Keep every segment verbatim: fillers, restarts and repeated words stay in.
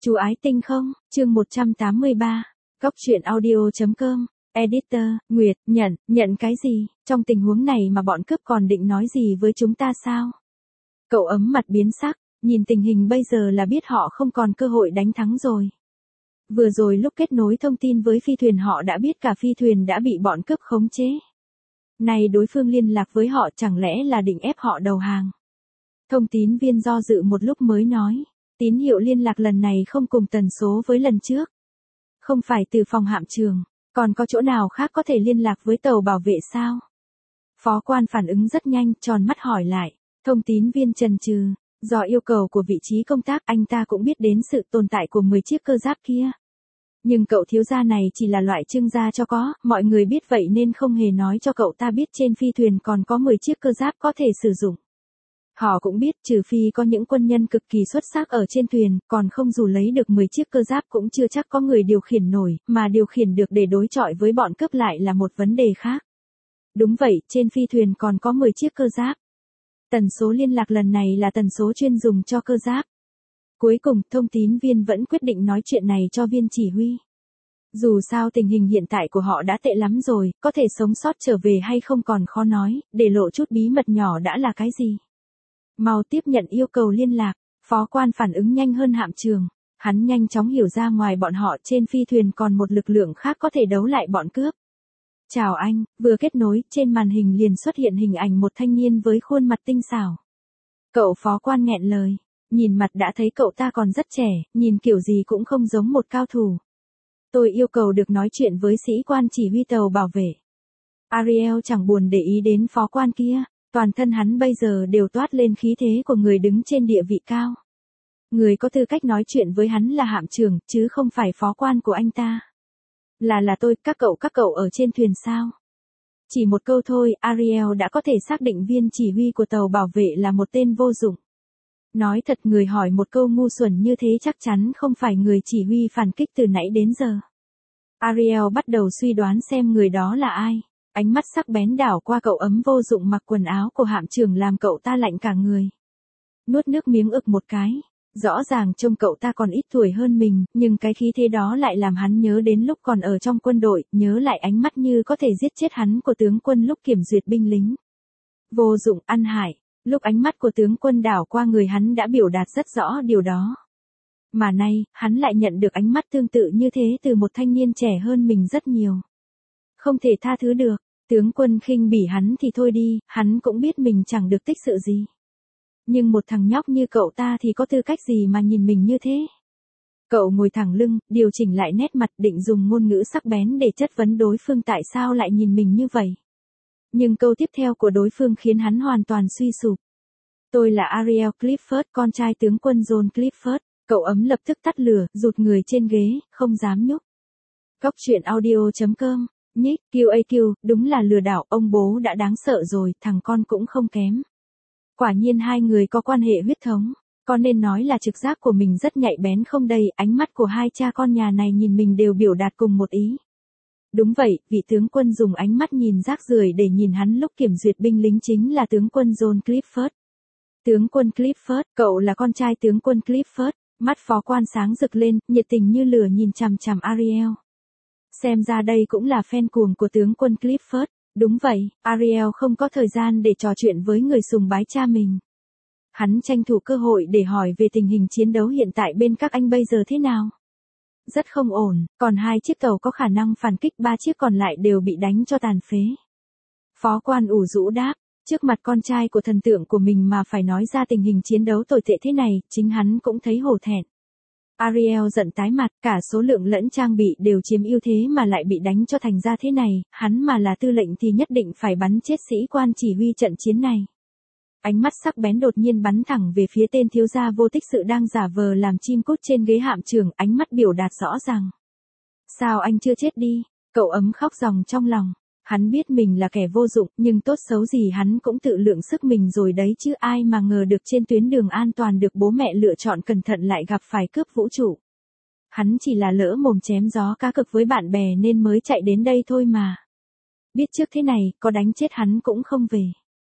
Chú ái tinh không, chương một trăm tám mươi ba, Cóc truyện audio.com, Editor, Nguyệt, nhận, nhận cái gì, trong tình huống này mà bọn cướp còn định nói gì với chúng ta sao? Cậu ấm mặt biến sắc, nhìn tình hình bây giờ là biết họ không còn cơ hội đánh thắng rồi. Vừa rồi lúc kết nối thông tin với phi thuyền họ đã biết cả phi thuyền đã bị bọn cướp khống chế. Này đối phương liên lạc với họ chẳng lẽ là định ép họ đầu hàng? Thông tín viên do dự một lúc mới nói, tín hiệu liên lạc lần này không cùng tần số với lần trước. Không phải từ phòng hạm trường, còn có chỗ nào khác có thể liên lạc với tàu bảo vệ sao? Phó quan phản ứng rất nhanh, tròn mắt hỏi lại, thông tín viên chần chừ, do yêu cầu của vị trí công tác anh ta cũng biết đến sự tồn tại của mười chiếc cơ giáp kia. Nhưng cậu thiếu gia này chỉ là loại trưng gia cho có, mọi người biết vậy nên không hề nói cho cậu ta biết trên phi thuyền còn có mười chiếc cơ giáp có thể sử dụng. Họ cũng biết trừ phi có những quân nhân cực kỳ xuất sắc ở trên thuyền, còn không dù lấy được mười chiếc cơ giáp cũng chưa chắc có người điều khiển nổi, mà điều khiển được để đối chọi với bọn cướp lại là một vấn đề khác. Đúng vậy, trên phi thuyền còn có mười chiếc cơ giáp. Tần số liên lạc lần này là tần số chuyên dùng cho cơ giáp. Cuối cùng, thông tín viên vẫn quyết định nói chuyện này cho viên chỉ huy. Dù sao tình hình hiện tại của họ đã tệ lắm rồi, có thể sống sót trở về hay không còn khó nói, để lộ chút bí mật nhỏ đã là cái gì. Mau tiếp nhận yêu cầu liên lạc, phó quan phản ứng nhanh hơn hạm trường. Hắn nhanh chóng hiểu ra ngoài bọn họ trên phi thuyền còn một lực lượng khác có thể đấu lại bọn cướp. Chào anh, vừa kết nối, trên màn hình liền xuất hiện hình ảnh một thanh niên với khuôn mặt tinh xảo. Cậu phó quan nghẹn lời, nhìn mặt đã thấy cậu ta còn rất trẻ, nhìn kiểu gì cũng không giống một cao thủ. Tôi yêu cầu được nói chuyện với sĩ quan chỉ huy tàu bảo vệ. Ariel chẳng buồn để ý đến phó quan kia, toàn thân hắn bây giờ đều toát lên khí thế của người đứng trên địa vị cao. Người có tư cách nói chuyện với hắn là hạm trưởng, chứ không phải phó quan của anh ta. Là là tôi, các cậu các cậu ở trên thuyền sao? Chỉ một câu thôi, Ariel đã có thể xác định viên chỉ huy của tàu bảo vệ là một tên vô dụng. Nói thật, người hỏi một câu ngu xuẩn như thế chắc chắn không phải người chỉ huy phản kích từ nãy đến giờ. Ariel bắt đầu suy đoán xem người đó là ai. Ánh mắt sắc bén đảo qua cậu ấm vô dụng mặc quần áo của hạm trưởng làm cậu ta lạnh cả người. Nuốt nước miếng ực một cái. Rõ ràng trông cậu ta còn ít tuổi hơn mình, nhưng cái khí thế đó lại làm hắn nhớ đến lúc còn ở trong quân đội, nhớ lại ánh mắt như có thể giết chết hắn của tướng quân lúc kiểm duyệt binh lính. Vô dụng, ăn hại, lúc ánh mắt của tướng quân đảo qua người hắn đã biểu đạt rất rõ điều đó. Mà nay, hắn lại nhận được ánh mắt tương tự như thế từ một thanh niên trẻ hơn mình rất nhiều. Không thể tha thứ được, tướng quân khinh bỉ hắn thì thôi đi, hắn cũng biết mình chẳng được tích sự gì. Nhưng một thằng nhóc như cậu ta thì có tư cách gì mà nhìn mình như thế? Cậu ngồi thẳng lưng, điều chỉnh lại nét mặt định dùng ngôn ngữ sắc bén để chất vấn đối phương tại sao lại nhìn mình như vậy. Nhưng câu tiếp theo của đối phương khiến hắn hoàn toàn suy sụp. Tôi là Ariel Clifford, con trai tướng quân John Clifford. Cậu ấm lập tức tắt lửa, rụt người trên ghế, không dám nhúc. Cóc truyện audio.com, nhích, quy a quy, đúng là lừa đảo, ông bố đã đáng sợ rồi, thằng con cũng không kém. Quả nhiên hai người có quan hệ huyết thống, có nên nói là trực giác của mình rất nhạy bén không đây, ánh mắt của hai cha con nhà này nhìn mình đều biểu đạt cùng một ý. Đúng vậy, vị tướng quân dùng ánh mắt nhìn rác rưởi để nhìn hắn lúc kiểm duyệt binh lính chính là tướng quân John Clifford. Tướng quân Clifford, cậu là con trai tướng quân Clifford, mắt phó quan sáng rực lên, nhiệt tình như lửa nhìn chằm chằm Ariel. Xem ra đây cũng là fan cuồng của tướng quân Clifford. Đúng vậy, Ariel không có thời gian để trò chuyện với người sùng bái cha mình. Hắn tranh thủ cơ hội để hỏi về tình hình chiến đấu hiện tại bên các anh bây giờ thế nào. Rất không ổn, còn hai chiếc tàu có khả năng phản kích, ba chiếc còn lại đều bị đánh cho tàn phế. Phó quan ủ rũ đáp, trước mặt con trai của thần tượng của mình mà phải nói ra tình hình chiến đấu tồi tệ thế này, chính hắn cũng thấy hổ thẹn. Ariel giận tái mặt, cả số lượng lẫn trang bị đều chiếm ưu thế mà lại bị đánh cho thành ra thế này, hắn mà là tư lệnh thì nhất định phải bắn chết sĩ quan chỉ huy trận chiến này. Ánh mắt sắc bén đột nhiên bắn thẳng về phía tên thiếu gia vô tích sự đang giả vờ làm chim cút trên ghế hạm trưởng, ánh mắt biểu đạt rõ ràng. Sao anh chưa chết đi? Cậu ấm khóc ròng trong lòng. Hắn biết mình là kẻ vô dụng, nhưng tốt xấu gì hắn cũng tự lượng sức mình rồi đấy chứ, ai mà ngờ được trên tuyến đường an toàn được bố mẹ lựa chọn cẩn thận lại gặp phải cướp vũ trụ. Hắn chỉ là lỡ mồm chém gió cá cực với bạn bè nên mới chạy đến đây thôi mà. Biết trước thế này, có đánh chết hắn cũng không về.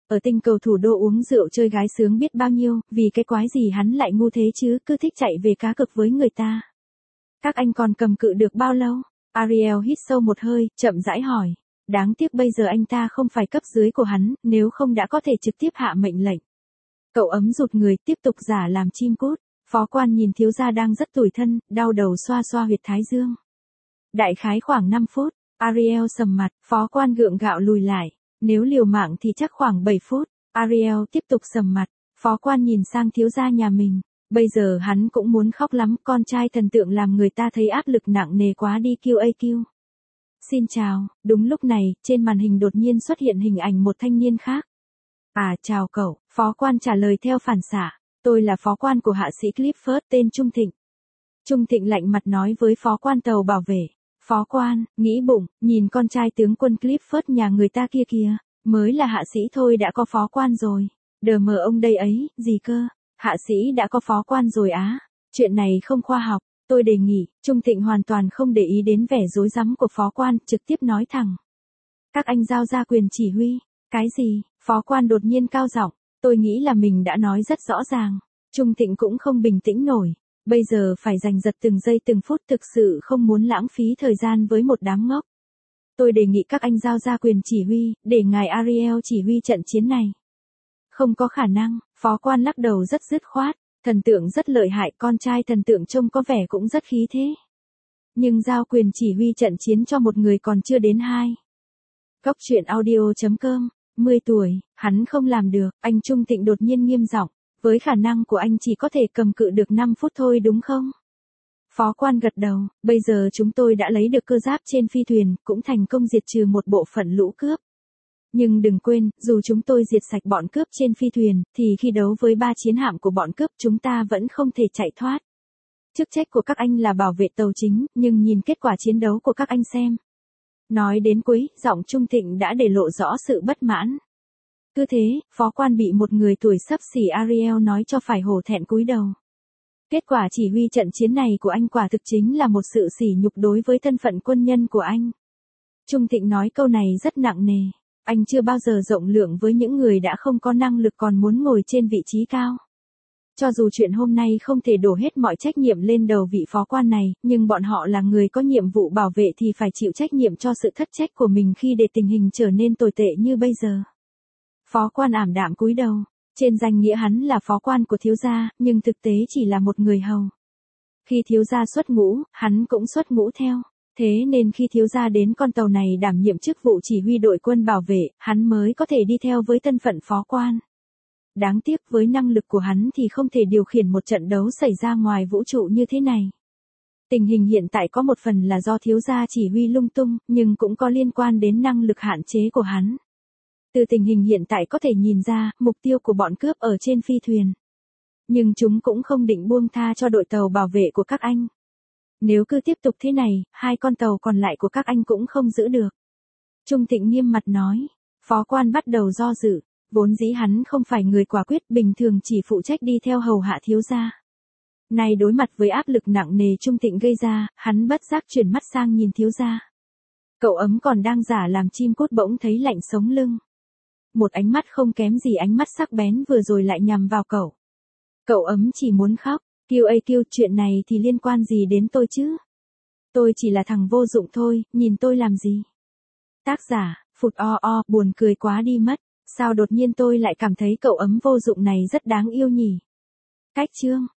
Ở tinh cầu thủ đô uống rượu chơi gái sướng biết bao nhiêu, vì cái quái gì hắn lại ngu thế chứ, cứ thích chạy về cá cược với người ta. Các anh còn cầm cự được bao lâu? Ariel hít sâu một hơi, chậm rãi hỏi. Đáng tiếc bây giờ anh ta không phải cấp dưới của hắn, nếu không đã có thể trực tiếp hạ mệnh lệnh. Cậu ấm rụt người, tiếp tục giả làm chim cút. Phó quan nhìn thiếu gia đang rất tủi thân, đau đầu xoa xoa huyệt thái dương. Đại khái khoảng năm phút, Ariel sầm mặt, phó quan gượng gạo lùi lại. Nếu liều mạng thì chắc khoảng bảy phút. Ariel tiếp tục sầm mặt, phó quan nhìn sang thiếu gia nhà mình. Bây giờ hắn cũng muốn khóc lắm, con trai thần tượng làm người ta thấy áp lực nặng nề quá đi quy a quy. Xin chào, đúng lúc này, trên màn hình đột nhiên xuất hiện hình ảnh một thanh niên khác. À, chào cậu, phó quan trả lời theo phản xạ. Tôi là phó quan của hạ sĩ Clifford tên Trung Thịnh. Trung Thịnh lạnh mặt nói với phó quan tàu bảo vệ. Phó quan, nghĩ bụng, nhìn con trai tướng quân Clifford nhà người ta kia kìa, mới là hạ sĩ thôi đã có phó quan rồi. Đờ mờ ông đây ấy, gì cơ? Hạ sĩ đã có phó quan rồi á? Chuyện này không khoa học, tôi đề nghị. Trung Thịnh hoàn toàn không để ý đến vẻ rối rắm của phó quan, trực tiếp nói thẳng. Các anh giao ra quyền chỉ huy. Cái gì? Phó quan đột nhiên cao giọng. Tôi nghĩ là mình đã nói rất rõ ràng. Trung Thịnh cũng không bình tĩnh nổi. Bây giờ phải giành giật từng giây từng phút, thực sự không muốn lãng phí thời gian với một đám ngốc. Tôi đề nghị các anh giao ra quyền chỉ huy, để ngài Ariel chỉ huy trận chiến này. Không có khả năng, phó quan lắc đầu rất dứt khoát. Thần tượng rất lợi hại, con trai thần tượng trông có vẻ cũng rất khí thế. Nhưng giao quyền chỉ huy trận chiến cho một người còn chưa đến hai. Góc truyện audio chấm com, mười tuổi, hắn không làm được, anh Trung Thịnh đột nhiên nghiêm giọng. Với khả năng của anh chỉ có thể cầm cự được năm phút thôi đúng không? Phó quan gật đầu, bây giờ chúng tôi đã lấy được cơ giáp trên phi thuyền, cũng thành công diệt trừ một bộ phận lũ cướp. Nhưng đừng quên, dù chúng tôi diệt sạch bọn cướp trên phi thuyền, thì khi đấu với ba chiến hạm của bọn cướp chúng ta vẫn không thể chạy thoát. Chức trách của các anh là bảo vệ tàu chính, nhưng nhìn kết quả chiến đấu của các anh xem. Nói đến cuối, giọng Trung Thịnh đã để lộ rõ sự bất mãn. Cứ thế, phó quan bị một người tuổi xấp xỉ Ariel nói cho phải hổ thẹn cúi đầu. Kết quả chỉ huy trận chiến này của anh quả thực chính là một sự sỉ nhục đối với thân phận quân nhân của anh. Trung Thịnh nói câu này rất nặng nề. Anh chưa bao giờ rộng lượng với những người đã không có năng lực còn muốn ngồi trên vị trí cao. Cho dù chuyện hôm nay không thể đổ hết mọi trách nhiệm lên đầu vị phó quan này, nhưng bọn họ là người có nhiệm vụ bảo vệ thì phải chịu trách nhiệm cho sự thất trách của mình khi để tình hình trở nên tồi tệ như bây giờ. Phó quan ảm đạm cúi đầu, trên danh nghĩa hắn là phó quan của thiếu gia, nhưng thực tế chỉ là một người hầu. Khi thiếu gia xuất ngũ, hắn cũng xuất ngũ theo. Thế nên khi thiếu gia đến con tàu này đảm nhiệm chức vụ chỉ huy đội quân bảo vệ, hắn mới có thể đi theo với thân phận phó quan. Đáng tiếc với năng lực của hắn thì không thể điều khiển một trận đấu xảy ra ngoài vũ trụ như thế này. Tình hình hiện tại có một phần là do thiếu gia chỉ huy lung tung, nhưng cũng có liên quan đến năng lực hạn chế của hắn. Từ tình hình hiện tại có thể nhìn ra, mục tiêu của bọn cướp ở trên phi thuyền. Nhưng chúng cũng không định buông tha cho đội tàu bảo vệ của các anh. Nếu cứ tiếp tục thế này, hai con tàu còn lại của các anh cũng không giữ được. Trung Thịnh nghiêm mặt nói. Phó quan bắt đầu do dự. Vốn dĩ hắn không phải người quả quyết, bình thường chỉ phụ trách đi theo hầu hạ thiếu gia. Nay đối mặt với áp lực nặng nề Trung Thịnh gây ra, hắn bất giác chuyển mắt sang nhìn thiếu gia. Cậu ấm còn đang giả làm chim cút bỗng thấy lạnh sống lưng. Một ánh mắt không kém gì ánh mắt sắc bén vừa rồi lại nhằm vào cậu. Cậu ấm chỉ muốn khóc. Kiêu ây kiêu, chuyện này thì liên quan gì đến tôi chứ? Tôi chỉ là thằng vô dụng thôi, nhìn tôi làm gì? Tác giả, phụt o o, buồn cười quá đi mất. Sao đột nhiên tôi lại cảm thấy cậu ấm vô dụng này rất đáng yêu nhỉ? Cách chương.